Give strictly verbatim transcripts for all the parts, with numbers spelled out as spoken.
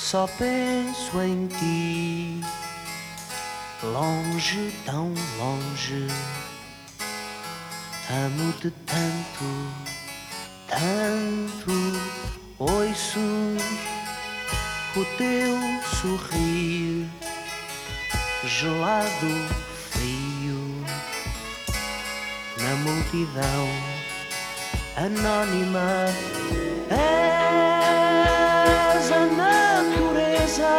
Só penso em ti, longe, tão longe. Amo-te tanto, tanto. Ouço o teu sorrir, gelado, frio, na multidão anónima. És a natureza,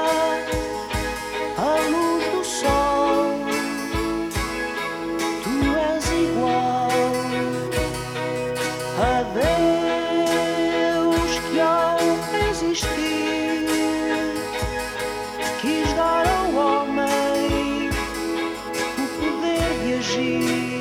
a luz do sol. Tu és igual a Deus que ao existir quis dar ao homem o poder de agir.